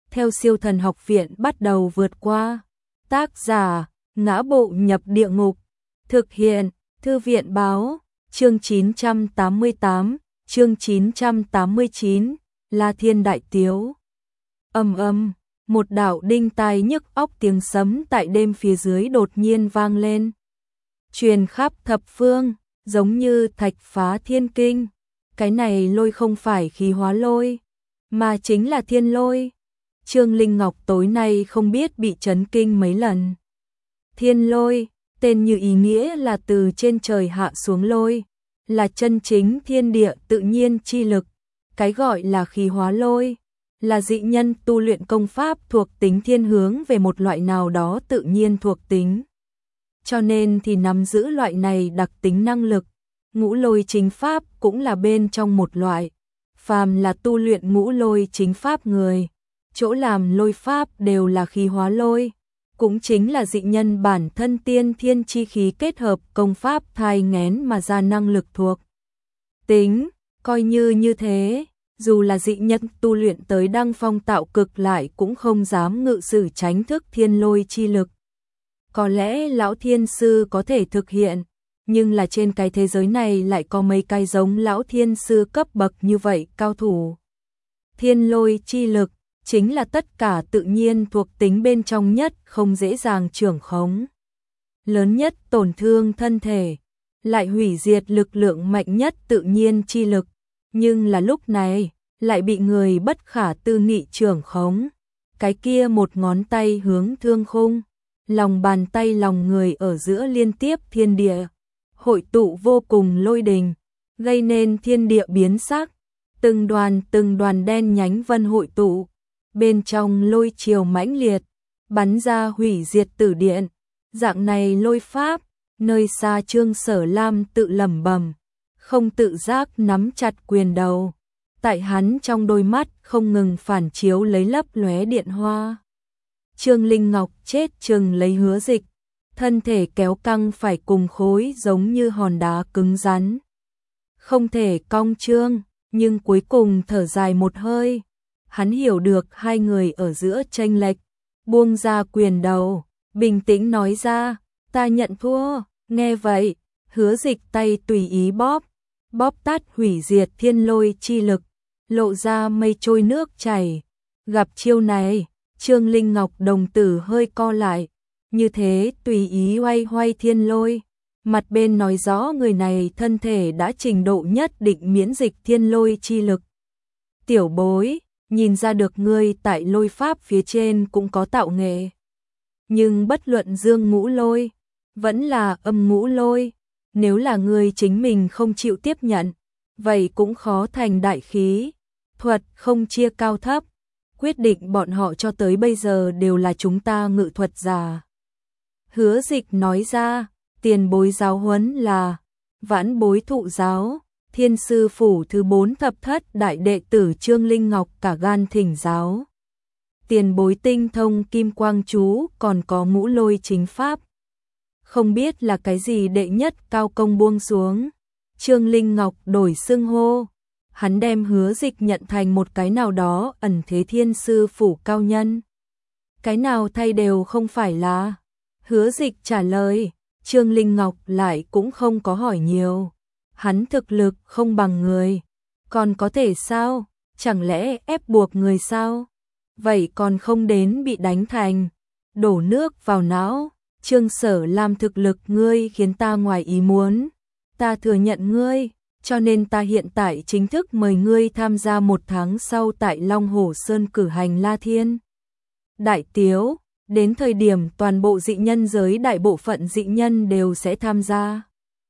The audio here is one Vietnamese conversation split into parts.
theo Siêu Thần Học Viện bắt đầu vượt qua. Tác giả: Ngã Bộ Nhập Địa Ngục. Thực hiện: Thư viện báo. Chương 988, chương 989, La Thiên Đại Tiếu. Ầm ầm, một đạo đinh tai nhức óc tiếng sấm tại đêm phía dưới đột nhiên vang lên, truyền khắp thập phương, giống như thạch phá thiên kinh. Cái này lôi không phải khí hóa lôi, mà chính là thiên lôi. Trương Linh Ngọc tối nay không biết bị chấn kinh mấy lần. Thiên lôi, tên như ý nghĩa là từ trên trời hạ xuống lôi, là chân chính thiên địa tự nhiên chi lực. Cái gọi là khí hóa lôi, là dị nhân tu luyện công pháp thuộc tính thiên hướng về một loại nào đó tự nhiên thuộc tính. Cho nên thì nắm giữ loại này đặc tính năng lực. Ngũ lôi chính pháp cũng là bên trong một loại. Phàm là tu luyện ngũ lôi chính pháp người, chỗ làm lôi pháp đều là khí hóa lôi, cũng chính là dị nhân bản thân tiên thiên chi khí kết hợp công pháp thai nghén mà ra năng lực thuộc tính. Coi như thế, dù là dị nhân tu luyện tới đăng phong tạo cực lại cũng không dám ngự sử tránh thức thiên lôi chi lực. Có lẽ lão thiên sư có thể thực hiện, nhưng là trên cái thế giới này lại có mấy cái giống lão thiên sư cấp bậc như vậy cao thủ. Thiên lôi chi lực chính là tất cả tự nhiên thuộc tính bên trong nhất, không dễ dàng trưởng khống. Lớn nhất tổn thương thân thể, lại hủy diệt lực lượng mạnh nhất tự nhiên chi lực, nhưng là lúc này lại bị người bất khả tư nghị trưởng khống. Cái kia một ngón tay hướng thương khung, lòng bàn tay lòng người ở giữa liên tiếp thiên địa, hội tụ vô cùng lôi đình, gây nên thiên địa biến sắc, từng đoàn đen nhánh vân hội tụ, bên trong lôi triều mãnh liệt, bắn ra hủy diệt tử điện. Dạng này lôi pháp, nơi xa Trương Sở Lam tự lẩm bẩm, không tự giác nắm chặt quyền đầu. Tại hắn trong đôi mắt không ngừng phản chiếu lấy lấp lóe điện hoa. Trương Linh Ngọc chết chừng lấy Hứa Dịch, thân thể kéo căng phải cùng khối giống như hòn đá cứng rắn. Không thể cong trương, nhưng cuối cùng thở dài một hơi. Hắn hiểu được hai người ở giữa chênh lệch, buông ra quyền đầu, bình tĩnh nói ra, ta nhận thua. Nghe vậy, Hứa Dịch tay tùy ý bóp tát hủy diệt thiên lôi chi lực, lộ ra mây trôi nước chảy. Gặp chiêu này, Trương Linh Ngọc đồng tử hơi co lại, như thế tùy ý hoay thiên lôi, mặt bên nói rõ người này thân thể đã trình độ nhất định miễn dịch thiên lôi chi lực. Tiểu bối, nhìn ra được ngươi tại lôi pháp phía trên cũng có tạo nghệ. Nhưng bất luận dương ngũ lôi, vẫn là âm ngũ lôi, nếu là ngươi chính mình không chịu tiếp nhận, vậy cũng khó thành đại khí. Thuật không chia cao thấp, quyết định bọn họ cho tới bây giờ đều là chúng ta ngự thuật giả. Hứa Dịch nói ra, tiền bối giáo huấn là vãn bối thụ giáo, Thiên sư phủ thứ 4 thập thất đại đệ tử Trương Linh Ngọc cả gan thỉnh giáo. Tiền bối tinh thông kim quang chú, còn có ngũ lôi chính pháp. Không biết là cái gì đệ nhất cao công buông xuống. Trương Linh Ngọc đổi xưng hô. Hắn đem Hứa Dịch nhận thành một cái nào đó ẩn thế thiên sư phủ cao nhân. Cái nào thay đều không phải là. Hứa Dịch trả lời, Trương Linh Ngọc lại cũng không có hỏi nhiều. Hắn thực lực không bằng người, còn có thể sao? Chẳng lẽ ép buộc người sao? Vậy còn không đến bị đánh thành đổ nước vào não. Trương Sở Lam thực lực ngươi khiến ta ngoài ý muốn. Ta thừa nhận ngươi, cho nên ta hiện tại chính thức mời ngươi tham gia 1 tháng sau tại Long Hồ Sơn cử hành La Thiên Đại Tiếu. Đến thời điểm toàn bộ dị nhân giới đại bộ phận dị nhân đều sẽ tham gia.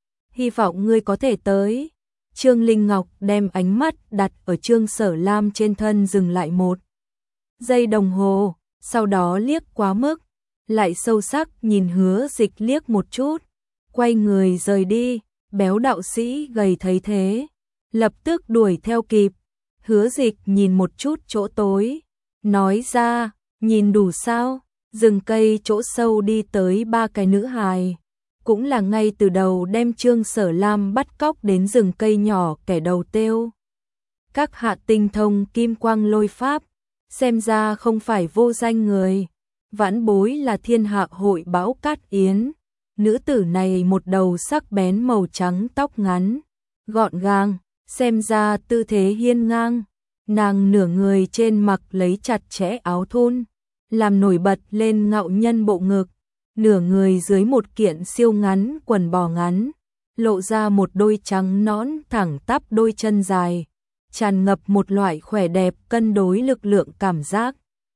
Hy vọng ngươi có thể tới. Trương Linh Ngọc đem ánh mắt đặt ở Trương Sở Lam trên thân dừng lại 1 giây đồng hồ, sau đó liếc quá mức, lại sâu sắc nhìn Hứa Dịch liếc một chút, quay người rời đi. Béo đạo sĩ gầy thấy thế, lập tức đuổi theo kịp. Hứa Dịch nhìn một chút chỗ tối, nói ra, nhìn đủ sao? Rừng cây chỗ sâu đi tới 3 cái nữ hài, cũng là ngay từ đầu đem Trương Sở Lam bắt cóc đến rừng cây nhỏ kẻ đầu tiêu. Các hạ tinh thông kim quang lôi pháp, xem ra không phải vô danh người. Vãn bối là thiên hạ hội Bão Cát Yến. Nữ tử này một đầu sắc bén màu trắng, tóc ngắn, gọn gàng, xem ra tư thế hiên ngang. Nàng nửa người trên mặc lấy chặt chẽ áo thun, làm nổi bật lên ngạo nhân bộ ngực, nửa người dưới một kiện siêu ngắn quần bò ngắn, lộ ra một đôi trắng nõn thẳng tắp đôi chân dài, tràn ngập một loại khỏe đẹp cân đối lực lượng cảm giác.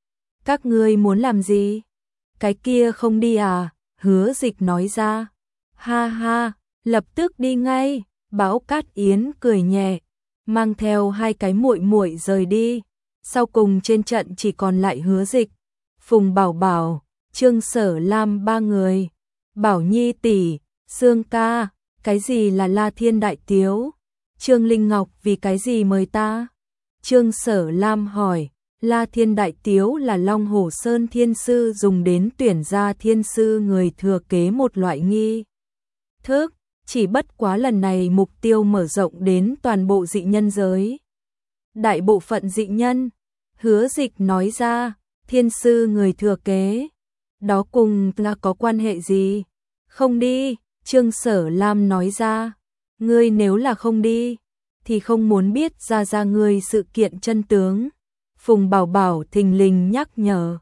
Các ngươi muốn làm gì? Cái kia không đi à? Hứa Dịch nói ra. Ha ha, lập tức đi ngay. Bão Cát Yến cười nhẹ, mang theo hai cái muội muội rời đi. Sau cùng trên trận chỉ còn lại Hứa Dịch, Phùng Bảo Bảo, Trương Sở Lam ba người. Bảo Nhi tỷ, Sương ca, cái gì là La Thiên Đại Tiếu? Trương Linh Ngọc vì cái gì mời ta? Trương Sở Lam hỏi. La Thiên Đại Tiếu là Long Hổ Sơn Thiên Sư dùng đến tuyển ra Thiên Sư người thừa kế một loại nghi thức, chỉ bất quá lần này mục tiêu mở rộng đến toàn bộ dị nhân giới. Đại bộ phận dị nhân, Hứa Dịch nói ra, Thiên Sư người thừa kế, đó cùng là có quan hệ gì? Không đi, Trương Sở Lam nói ra, ngươi nếu là không đi, thì không muốn biết ra ngươi sự kiện chân tướng. Phùng Bảo Bảo thình lình nhắc nhở,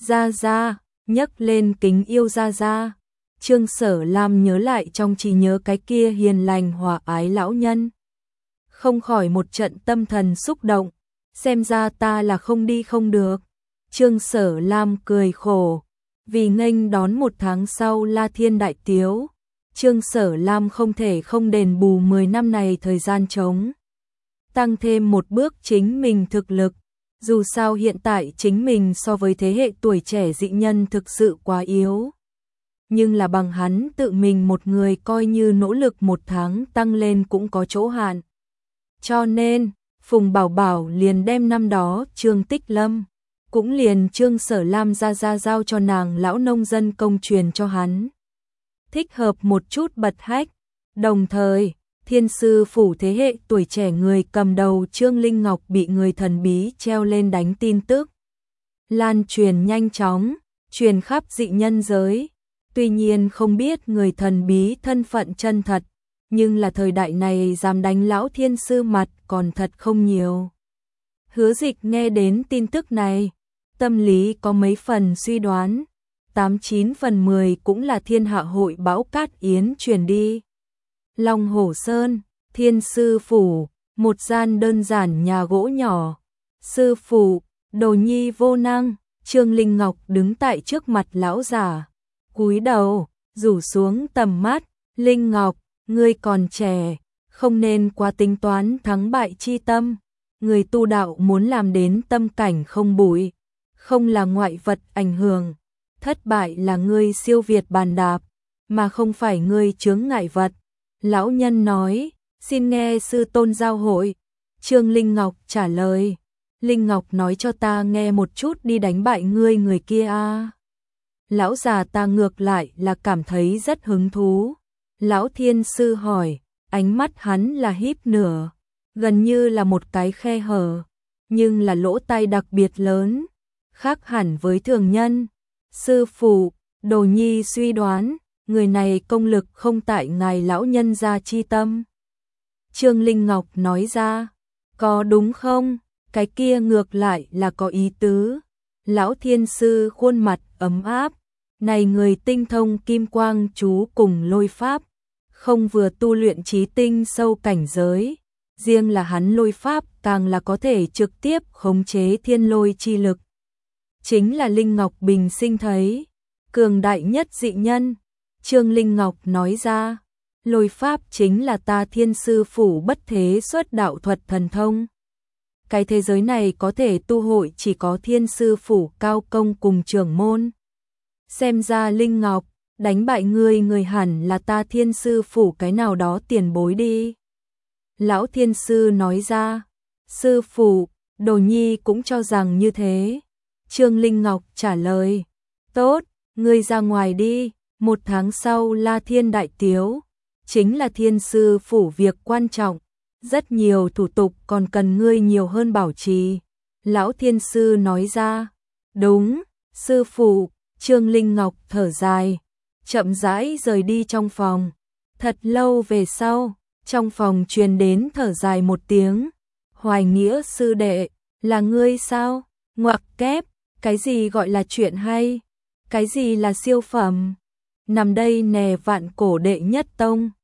ra, nhấc lên kính yêu ra. Trương Sở Lam nhớ lại trong trí nhớ cái kia hiền lành hòa ái lão nhân, không khỏi một trận tâm thần xúc động, xem ra ta là không đi không được. Trương Sở Lam cười khổ, vì nghênh đón một tháng sau La Thiên Đại Tiếu, Trương Sở Lam không thể không đền bù 10 năm này thời gian trống, tăng thêm một bước chính mình thực lực. Dù sao hiện tại chính mình so với thế hệ tuổi trẻ dị nhân thực sự quá yếu. Nhưng là bằng hắn tự mình một người coi như nỗ lực một tháng tăng lên cũng có chỗ hạn. Cho nên, Phùng Bảo Bảo liền đem năm đó Trương Tích Lâm, cũng liền Trương Sở Lam ra giao cho nàng lão nông dân công truyền cho hắn. Thích hợp một chút bật hách, đồng thời Thiên Sư phủ thế hệ tuổi trẻ người cầm đầu Trương Linh Ngọc bị người thần bí treo lên đánh tin tức. Lan truyền nhanh chóng, truyền khắp dị nhân giới. Tuy nhiên không biết người thần bí thân phận chân thật, nhưng là thời đại này dám đánh lão Thiên Sư mặt còn thật không nhiều. Hứa Dịch nghe đến tin tức này, tâm lý có mấy phần suy đoán, 89 phần 10 cũng là Thiên Hạ hội Bão Cát Yến truyền đi. Long Hổ Sơn, Thiên Sư phủ, một gian đơn giản nhà gỗ nhỏ. Sư phụ, đồ nhi vô năng. Trương Linh Ngọc đứng tại trước mặt lão già, cúi đầu, rủ xuống tầm mắt. Linh Ngọc, ngươi còn trẻ, không nên quá tính toán thắng bại chi tâm. Người tu đạo muốn làm đến tâm cảnh không bụi, không là ngoại vật ảnh hưởng. Thất bại là ngươi siêu việt bàn đạp, mà không phải ngươi chướng ngại vật. Lão nhân nói, xin nghe sư tôn giao hội. Trương Linh Ngọc trả lời, Linh Ngọc nói cho ta nghe một chút đi đánh bại ngươi người kia a. Lão già ta ngược lại là cảm thấy rất hứng thú. Lão Thiên Sư hỏi, ánh mắt hắn là híp nửa, gần như là một cái khe hở, nhưng là lỗ tai đặc biệt lớn, khác hẳn với thường nhân. Sư phụ, đồ nhi suy đoán, người này công lực không tại ngài lão nhân gia chi tâm. Trương Linh Ngọc nói ra, có đúng không? Cái kia ngược lại là có ý tứ. Lão Thiên Sư khuôn mặt ấm áp, này người tinh thông kim quang chú cùng lôi pháp, không vừa tu luyện trí tinh sâu cảnh giới, riêng là hắn lôi pháp càng là có thể trực tiếp khống chế thiên lôi chi lực. Chính là Linh Ngọc bình sinh thấy cường đại nhất dị nhân. Trương Linh Ngọc nói ra, lôi pháp chính là ta Thiên Sư phủ bất thế xuất đạo thuật thần thông. Cái thế giới này có thể tu hội chỉ có Thiên Sư phủ cao công cùng trưởng môn. Xem ra Linh Ngọc, đánh bại người hẳn là ta Thiên Sư phủ cái nào đó tiền bối đi. Lão Thiên Sư nói ra, sư phụ, đồ nhi cũng cho rằng như thế. Trương Linh Ngọc trả lời, tốt, ngươi ra ngoài đi. Một tháng sau La Thiên Đại Tiếu, chính là Thiên Sư phủ việc quan trọng, rất nhiều thủ tục còn cần ngươi nhiều hơn bảo trì. Lão thiên sư nói ra. Đúng, sư phụ. Trương Linh Ngọc thở dài, chậm rãi rời đi trong phòng. Thật lâu về sau, trong phòng truyền đến thở dài một tiếng. Hoài Nghĩa sư đệ, là ngươi sao? Ngoặc kép, cái gì gọi là chuyện hay? Cái gì là siêu phẩm? Nằm đây nè, vạn cổ đệ nhất tông.